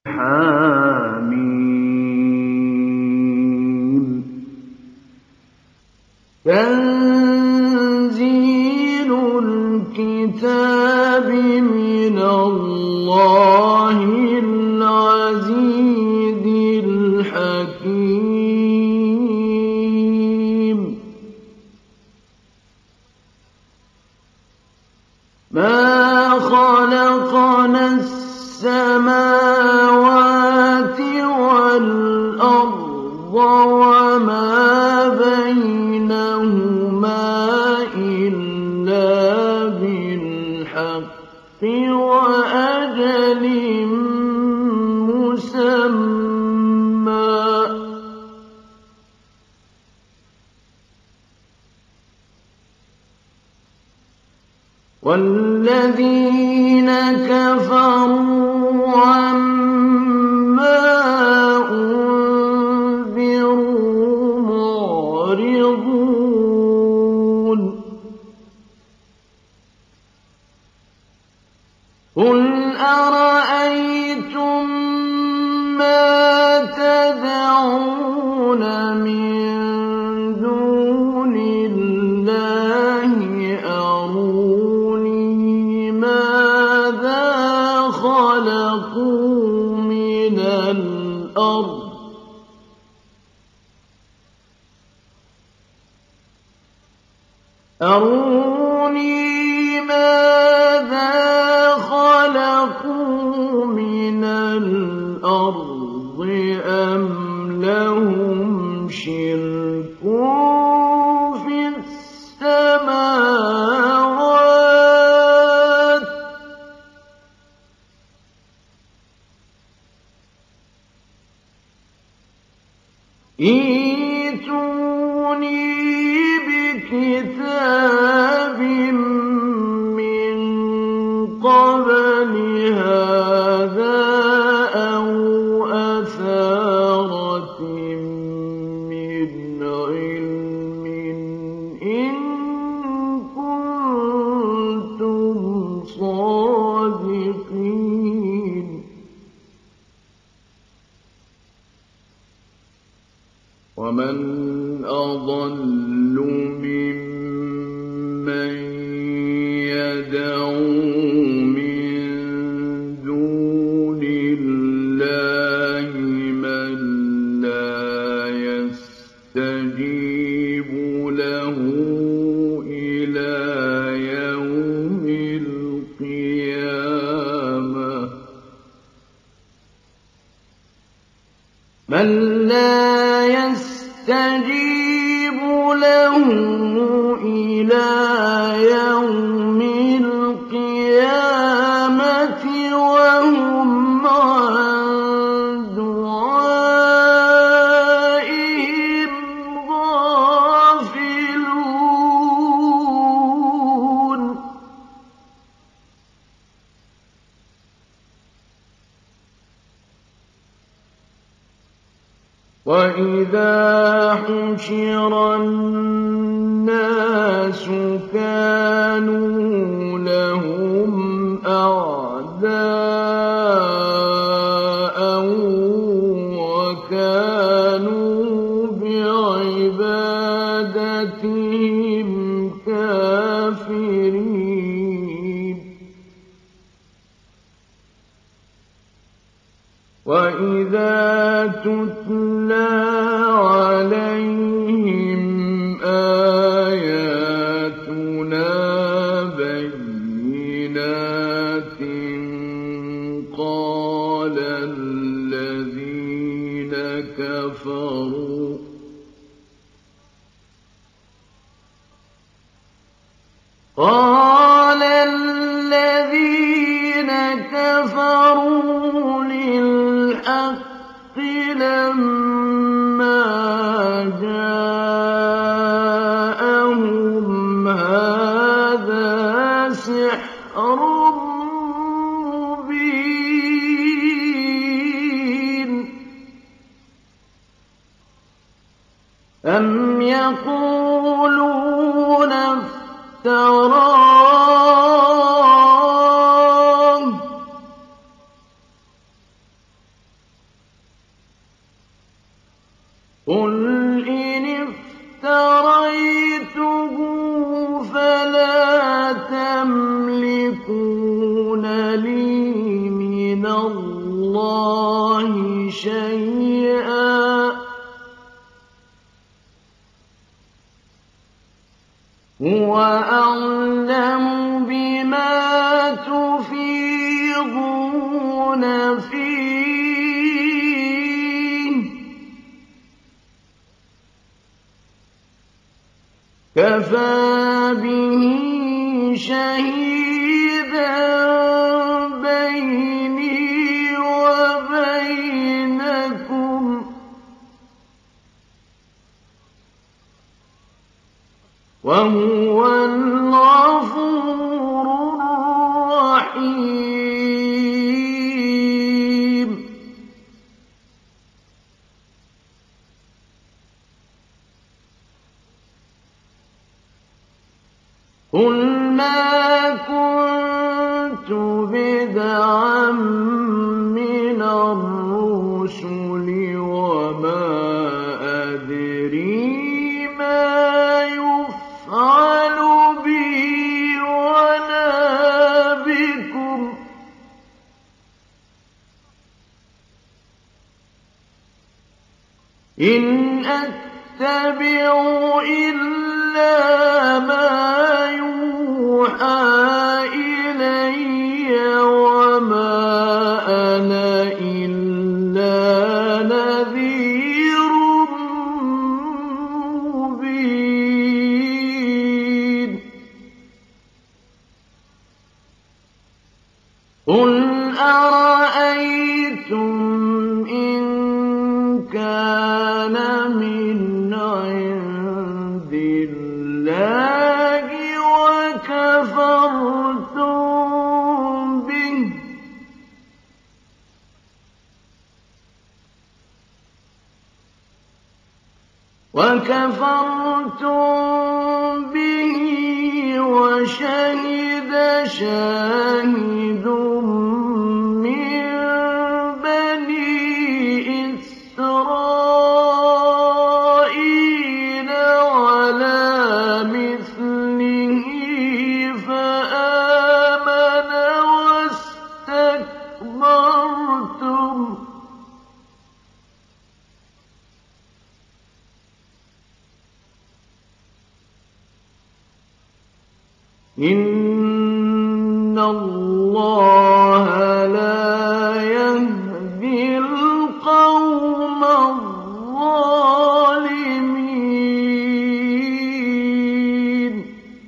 حميم تنزيل الكتاب من الله العزيز الحكيم ما خلقنا السماوات والأرض وما بينهما إلا بالحق وأجل مسمى والذين كفروا عما أنذروا معرضون قل أرأيتم ما تدعون من دون الله أروني ماذا خلقوا من الأرض أم لهم شرك في السماوات ائتوني بكتاب من قبل هذا أو أثارة من علم إن كنتم صادقين ومن أضل ممن يدعو من دون الله من لا يستجيب له إلى يوم القيامة من لا يستجيب له إلى يوم القيامة وهم عن دعائهم غافلون وإذا حشر الناس كانوا لهم أعداء وكانوا بعبادتهم كافرين وإذا تتلى عليهم آياتنا بينات قال الذين كفروا للحق لما جاءهم هذا سحر مبين أم يقولون افتراه قُلْ إِنِ افْتَرَيْتُهُ فَلَا تَمْلِكُونَ لِي مِنَ اللَّهِ شَيْئًا ۖ هُوَ أَعْلَمُ بِمَا تُفِيضُونَ فِيهِ ۖ كَفَىٰ بِهِ شَهِيدًا بَيْنِي وَبَيْنَكُمْ ۖ وَهُوَ الْغَفُورُ الرَّحِيمُ. قُلْ مَا كُنتُ بِدْعًا مِّنَ الرُّسُلِ وَمَا أَدْرِي مَا يُفْعَلُ بِي وَلَا بِكُمْ ۖ إِنْ أَتَّبِعُ إِلَّا مَا يُوحَىٰ إِلَيَّ وَمَا أَنَا إِلَّا نَذِيرٌ مُّبِينٌ. قُلْ أَرَأَيْتُمْ إِن كَانَ مِنْ عِندِ اللَّهِ وَكَفَرْتُم بِهِ وَشَهِدَ شَاهِدٌ مِّن بَنِي إِسْرَائِيلَ عَلَىٰ مِثْلِهِ فَآمَنَ وَاسْتَكْبَرْتُمْ ۖ إِنَّ اللَّهَ لَا يَهْدِي الْقَوْمَ الظَّالِمِينَ.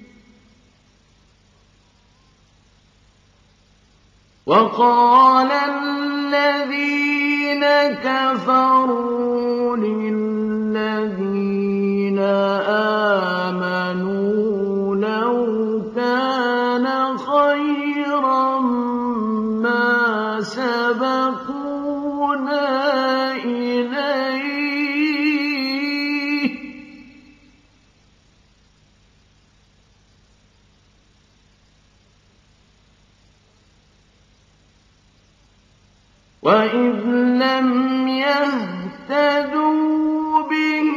وَقَالَ الَّذِينَ كَفَرُوا لِلَّذِينَ آمَنُوا لَوْ كَانَ خَيْرًا مَّا سَبَقُونَا إِلَيْهِ ۚ وَإِذْ لَمْ يَهْتَدُوا بِهِ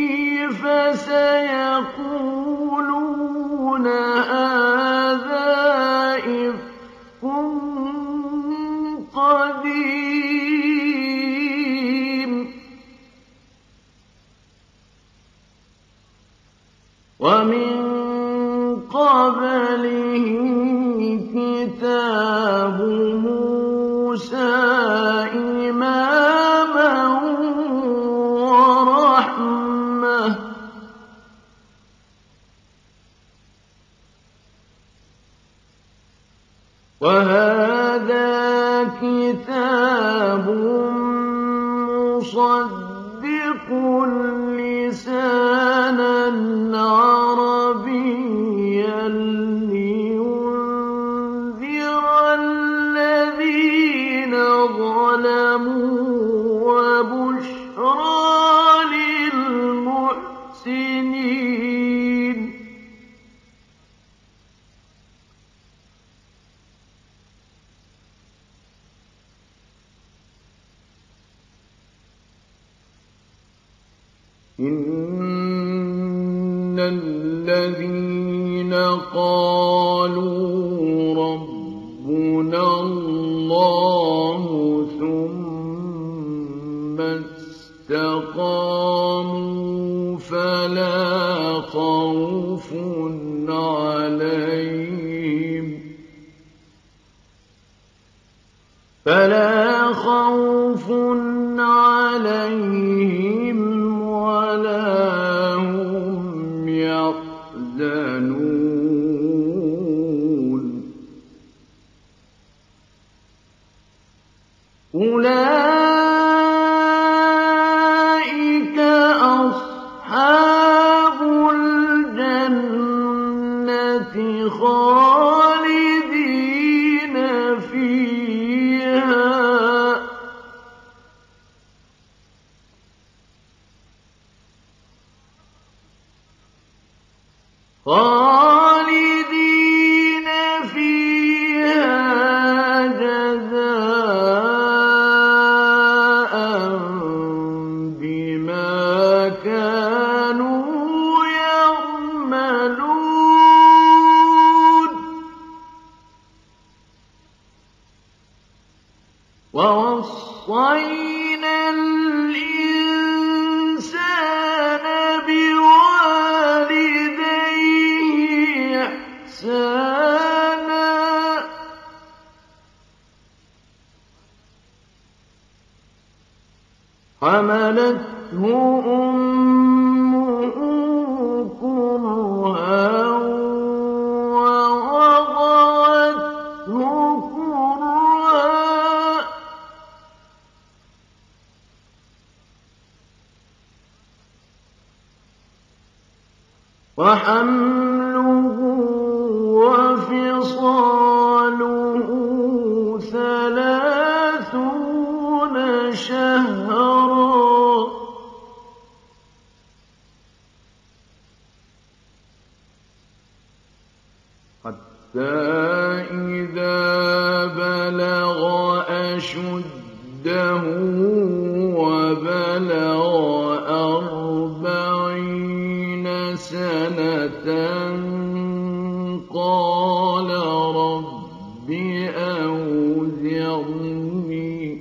فَسَيَقُولُونَ هَٰذَا إِفْكٌ قَدِيمٌ. وَمِن قَبْلِهِ كِتَابُ مُوسَىٰ إِمَامًا وَرَحْمَةً ۚ وَهَٰذَا كِتَابٌ مُّصَدِّقٌ لِّسَانًا عَرَبِيًّا لِّيُنذِرَ الَّذِينَ ظَلَمُوا وَبُشْرَىٰ لِلْمُحْسِنِينَ. إن الذين قالوا ربنا الله ثم استقاموا فلا خوف عليهم ولا هم يحزنون أولئك أصحاب الجنة خالدين فيها جزاء بما كانوا يعملون ووصينا الإنسان بوالديه إحسانا حملته أمه كرها ووضعته كرها وحمله وفصاله 30 شهرا حتى إذا بلغ أشده وبلغ 40 سنة قال رب أوزعني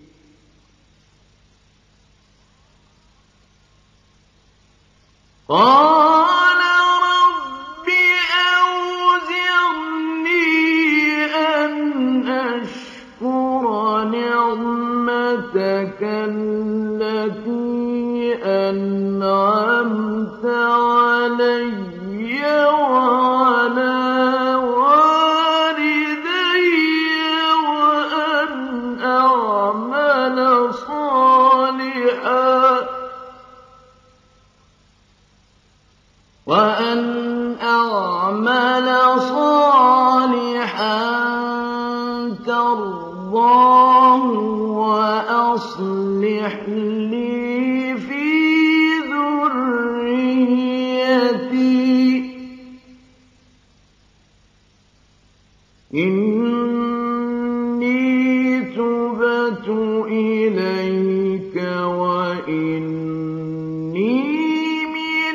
أن أشكر نعمتك التي أنعمت علي وعلى والدي وأن أعمل صالحا ترضاه وأصلح لي في ذريتي إني تبت إليك وإني من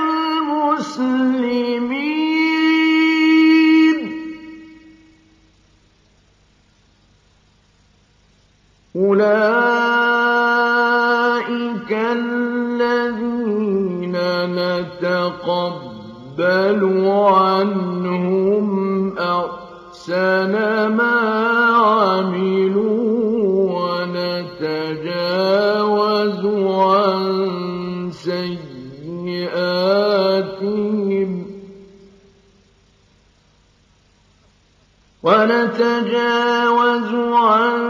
المسلمين أولئك الذين نتقبل عنهم أحسن ما عملوا ونتجاوز عن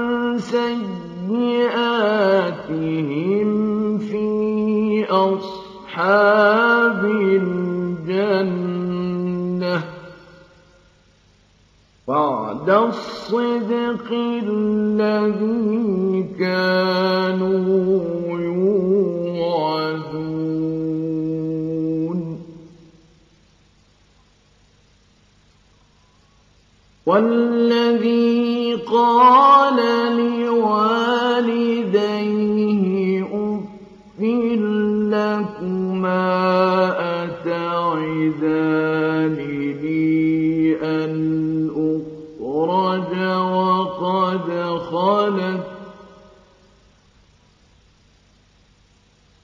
سيئاتهم في أصحاب الجنة وعد الصدق الذي كانوا يوعدون والذي قال لوالديه أف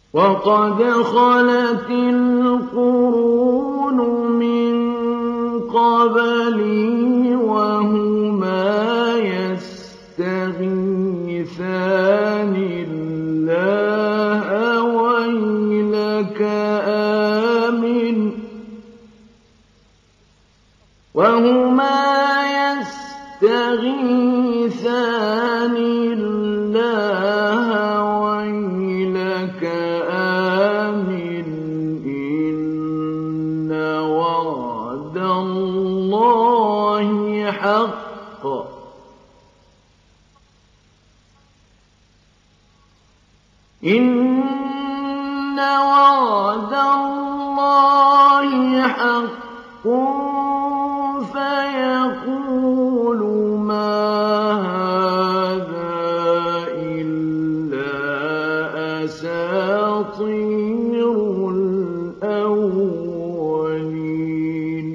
وقد خلت القرون من قبلي وهما يستغيثان الله ويلك آمن إن وعد الله حق إن وعد الله حق فيقول ما هذا إلا أساطير الأولين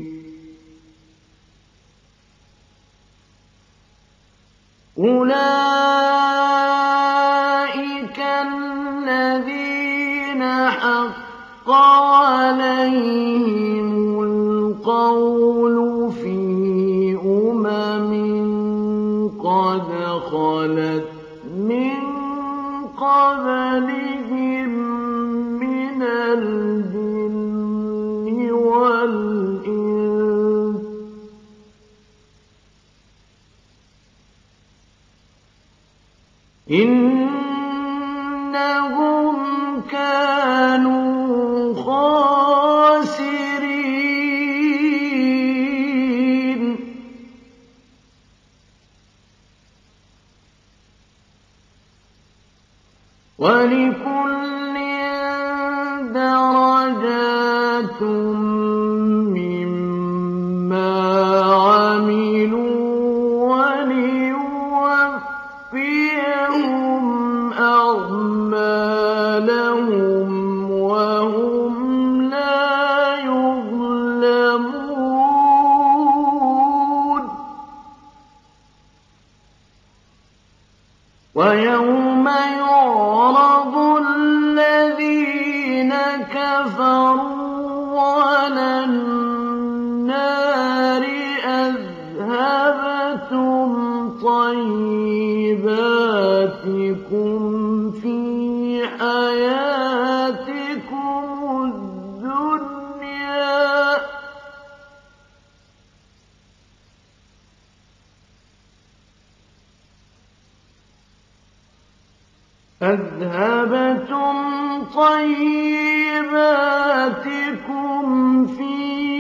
أولئك الذين حق عليهم القول في قد خلت من قبلهم من الجن والإنس إنهم كانوا خاسرين ولكل درجات مما عملوا وليوفيهم أعمالهم وهم لا يظلمون ويوم يعرض الذين كفروا على النار أذهبتم طيباتكم في حياتكم الدنيا أذهبتم طيباتكم في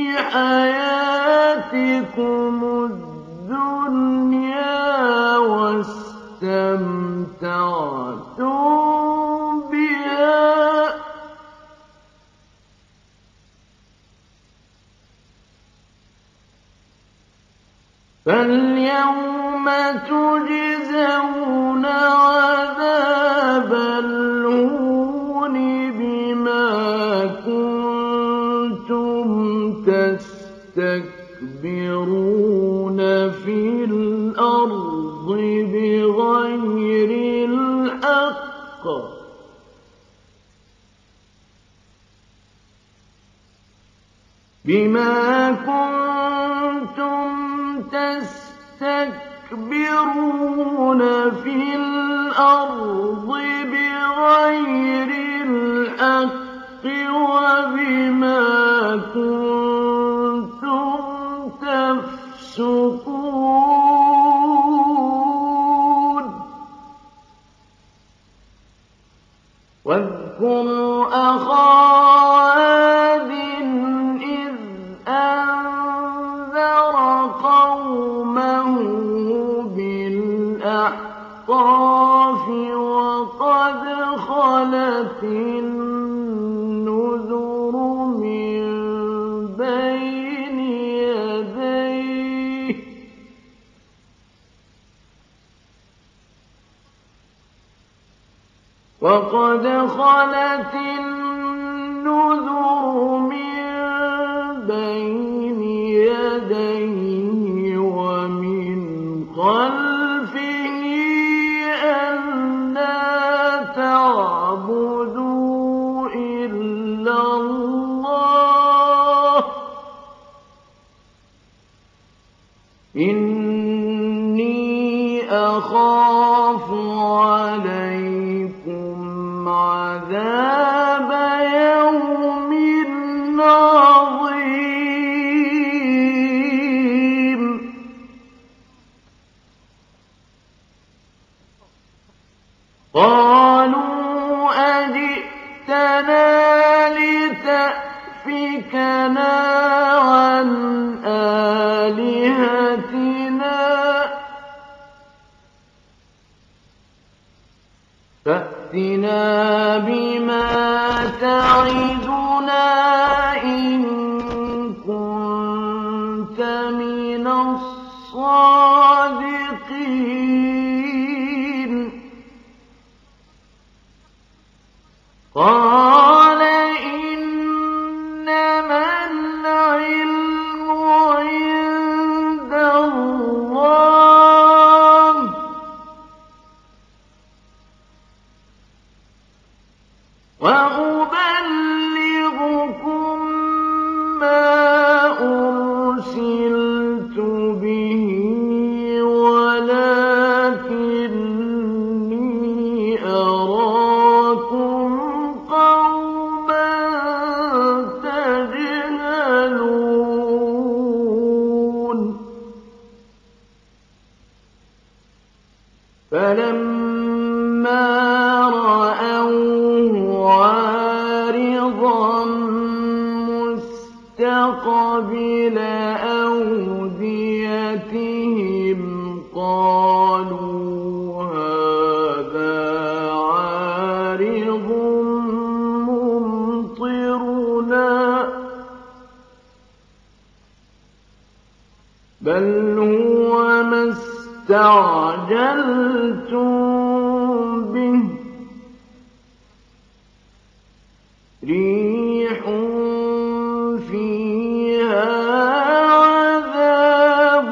حياتكم الدنيا واستمتعتم بها فاليوم تجزون عذاب الهون بما كنتم تستكبرون في الأرض بغير الحق بما كنتم تستكبرون في الأرض بغير الحق وبما كنتم تفسقون واذكر أخا عاد إذ أنذر قومه بالأحقاف وقد خلت النذر من بين يديه وقد خلت النذر من بين يديه ومن خلفه ألا تعبدوا عَلَيْكُمْ عَذَابَ يَوْمٍ عَظِيمٍ قَالُوا أَجِئْتَنَا لِتَأْفِكَنَا عَنْ آلِهَتِنَا فَأْتِنَا بِمَا تَعِدُنَا إِن كُنتَ مِنَ الصَّادِقِينَ قَالَ إِنَّمَا الْعِلْمُ عِندَ اللَّهِ وَأُبَلِّغُكُم مَّا أُرْسِلْتُ بِهِ وَلَٰكِنِّي أَرَاكُمْ قَوْمًا تَجْهَلُونَ فَلَمَّا رَأَوْهُ عَارِضًا مُّسْتَقْبِلَ أَوْدِيَتِهِمْ قَالُوا هَٰذَا عَارِضٌ مُّمْطِرُنَا بَلْ هُوَ مَا اسْتَعْجَلْتُم بِهِ رِيحٌ فِيهَا عَذَابٌ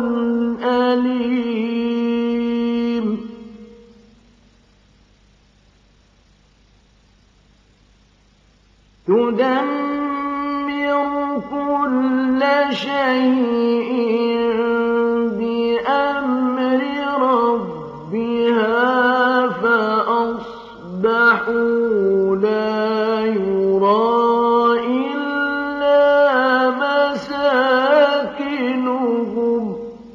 أَلِيمٌ تُدَمِّرُ كُلَّ شَيْءٍ بِأَمْرِ رَبِّهَا فَأَصْبَحُوا لَا يُرَىٰ إِلَّا مَسَاكِنُهُمْ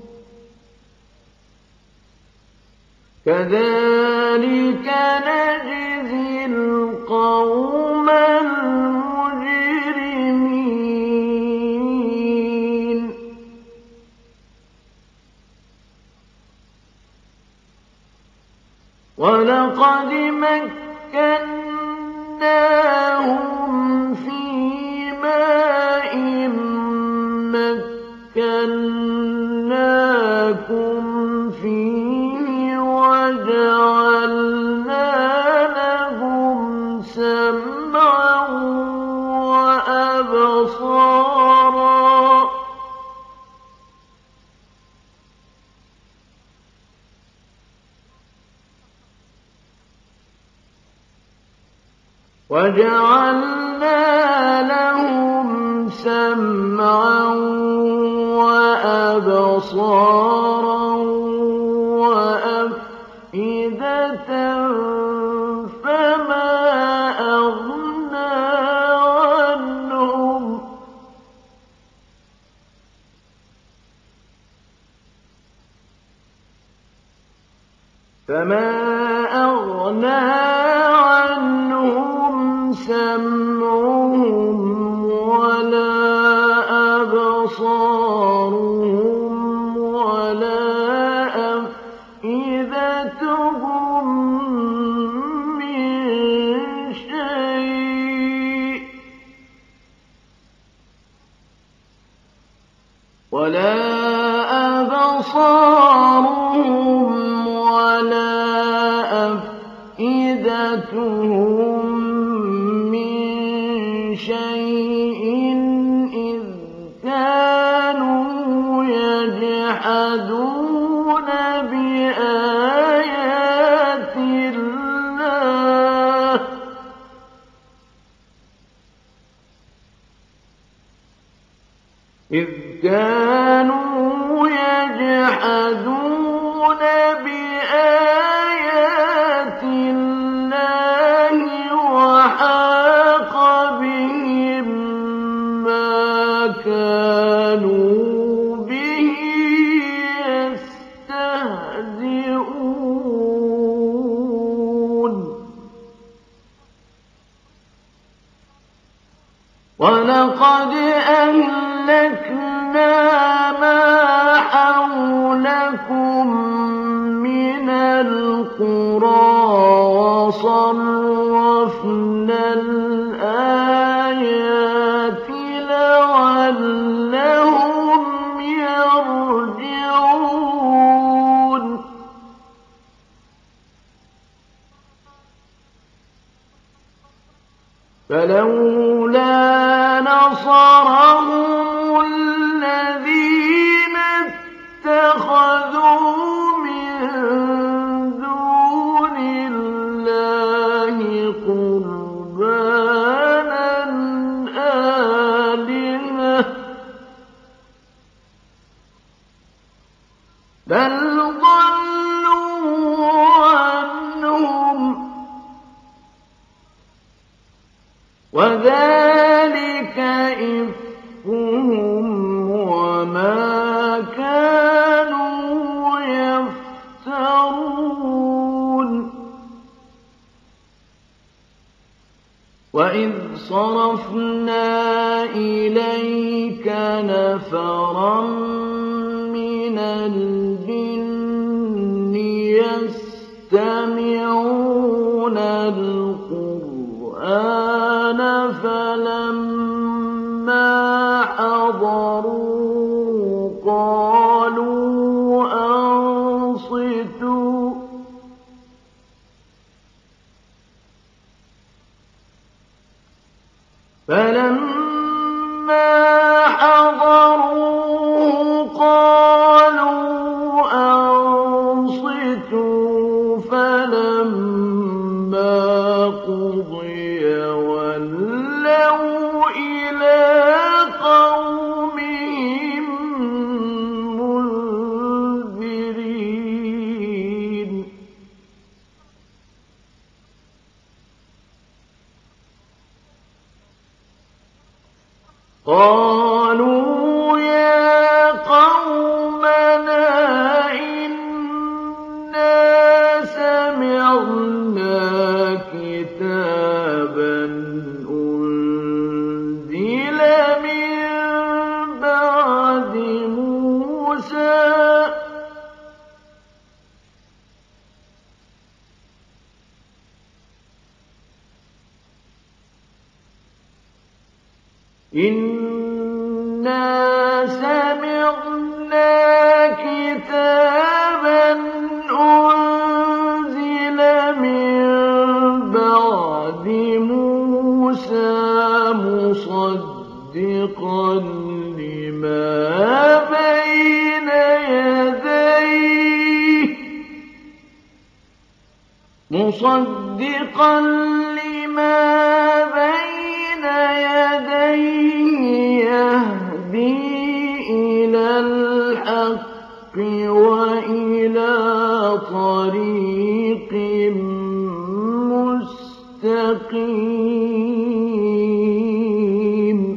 كَذَٰلِكَ نَجْزِي الْقَوْمَ الْمُجْرِمِينَ وَلَقَدْ مَكَّنَّاهُمْ فِي مَاءٍ مَّكَّنَّاكُمْ فِيهِ وَجَعَلْنَا لَهُمْ سَمْعًا وَأَبْصَارًا وَأَفْئِدَةً فَمَا أَغْنَىٰ عنهم سَمْعُهُمْ وَلَا أَبْصَارُهُمْ وَلَا أَفْئِدَتُهُم مِّن شَيْءٍ إِذْ كَانُوا يَجْحَدُونَ بِآيَاتِ اللَّهِ وَلَقَدْ أَهْلَكْنَا مَا حَوْلَكُم مِّنَ الْقُرَىٰ وَصَرَّفْنَا الْآيَاتِ لَعَلَّهُمْ يَرْجِعُونَ فَلَوْلَا نَصَرَهُمُ الَّذِينَ اتَّخَذُوا مِن دُونِ اللَّهِ قُرْبَانًا آلِهَةً بَلْ ضَلُّوا عَنْهُمْ وَذَٰلِكَ إِفْكُهُمْ وَمَا كَانُوا يَفْتَرُونَ وَإِذْ صَرَفْنَا إِلَيْكَ نَفَرًا مِّنَ الْجِنِّ يَسْتَمِعُونَ الْقُرْآنَ فَلَمَّا حَضَرُوهُ قَالُوا أَنصِتُوا فَلَمَّا حَضَرُوهُ قَالُوا أَنصِتُوا فَلَمَّا قُضِيَ وَلَّوْا إِلَىٰ قَوْمِهِم مُّنذِرِينَ قَالُوا يَا قَوْمَنَا إِنَّا سَمِعْنَا كِتَابًا أُنزِلَ مِن بَعْدِ مُوسَىٰ مُصَدِّقًا لِّمَا بَيْنَ يَدَيْهِ يَهْدِي إِلَى الْحَقِّ وَإِلَىٰ طَرِيقٍ مُّسْتَقِيمٍ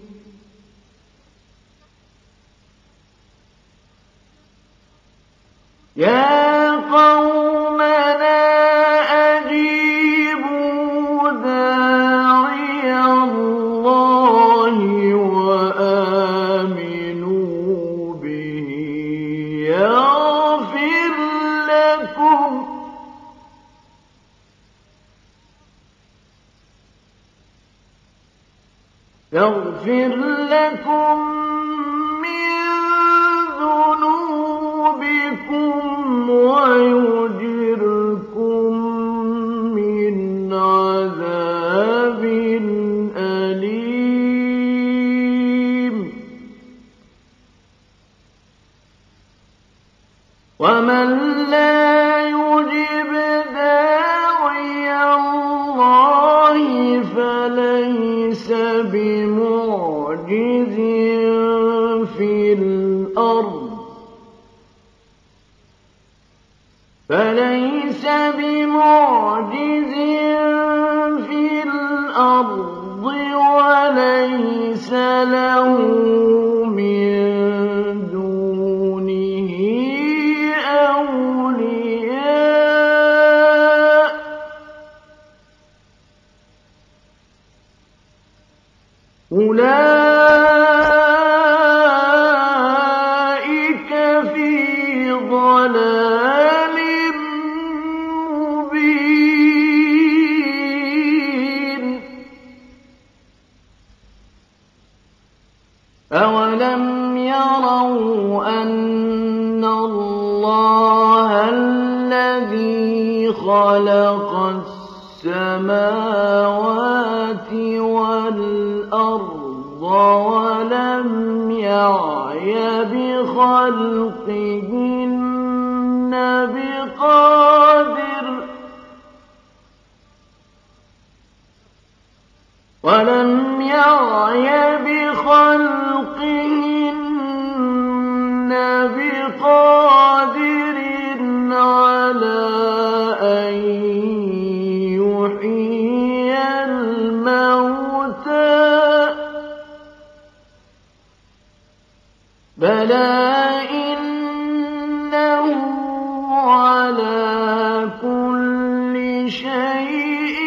يَا قَوْمَنَا أَجِيبُوا دَاعِيَ اللَّهِ وَآمِنُوا بِهِ يَغْفِرْ لَكُم مِّن ذُنُوبِكُمْ وَيُجِرْكُم مِّنْ عَذَابٍ أَلِيمٍ وَمَن لَّا يُجِبْ دَاعِيَ اللَّهِ فَلَيْسَ بِمُعْجِزٍ فِي الْأَرْضِ وَلَيْسَ لَهُ مِن دُونِهِ أَوْلِيَاءُ أُولَٰئِكَ خلق السماوات والأرض ولم يعي بخلقهن بقادر على أن يحيي الموتى بلى إنه على كل شيء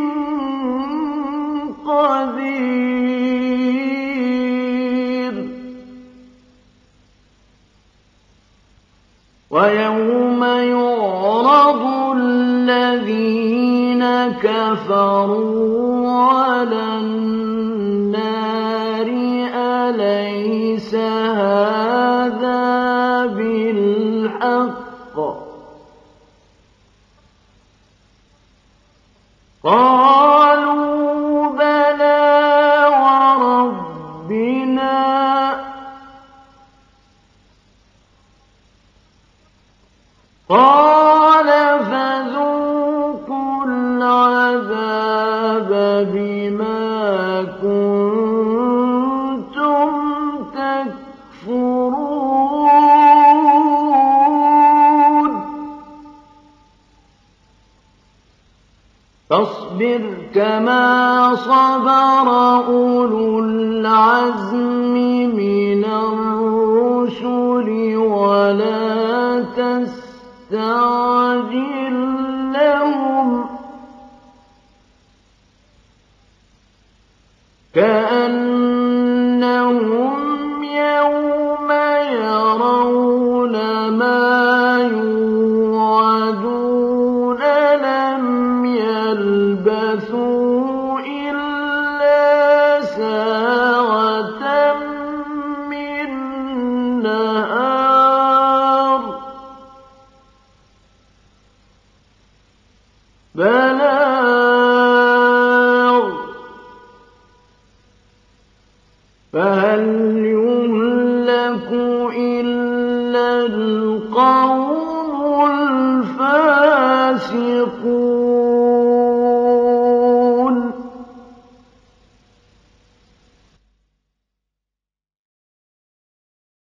قدير. ويوم يعرض الذين كفروا على النار أليس هذا بالحق قالوا بلى وربنا قال فذوقوا العذاب بما كنتم تكفرون. فاصبر كما صبر أولو العزم من الرسل ولا تستعجل لهم كأنهم يوم يرون ما يوعدون لم يلبثوا إلا ساعة من نهار بلى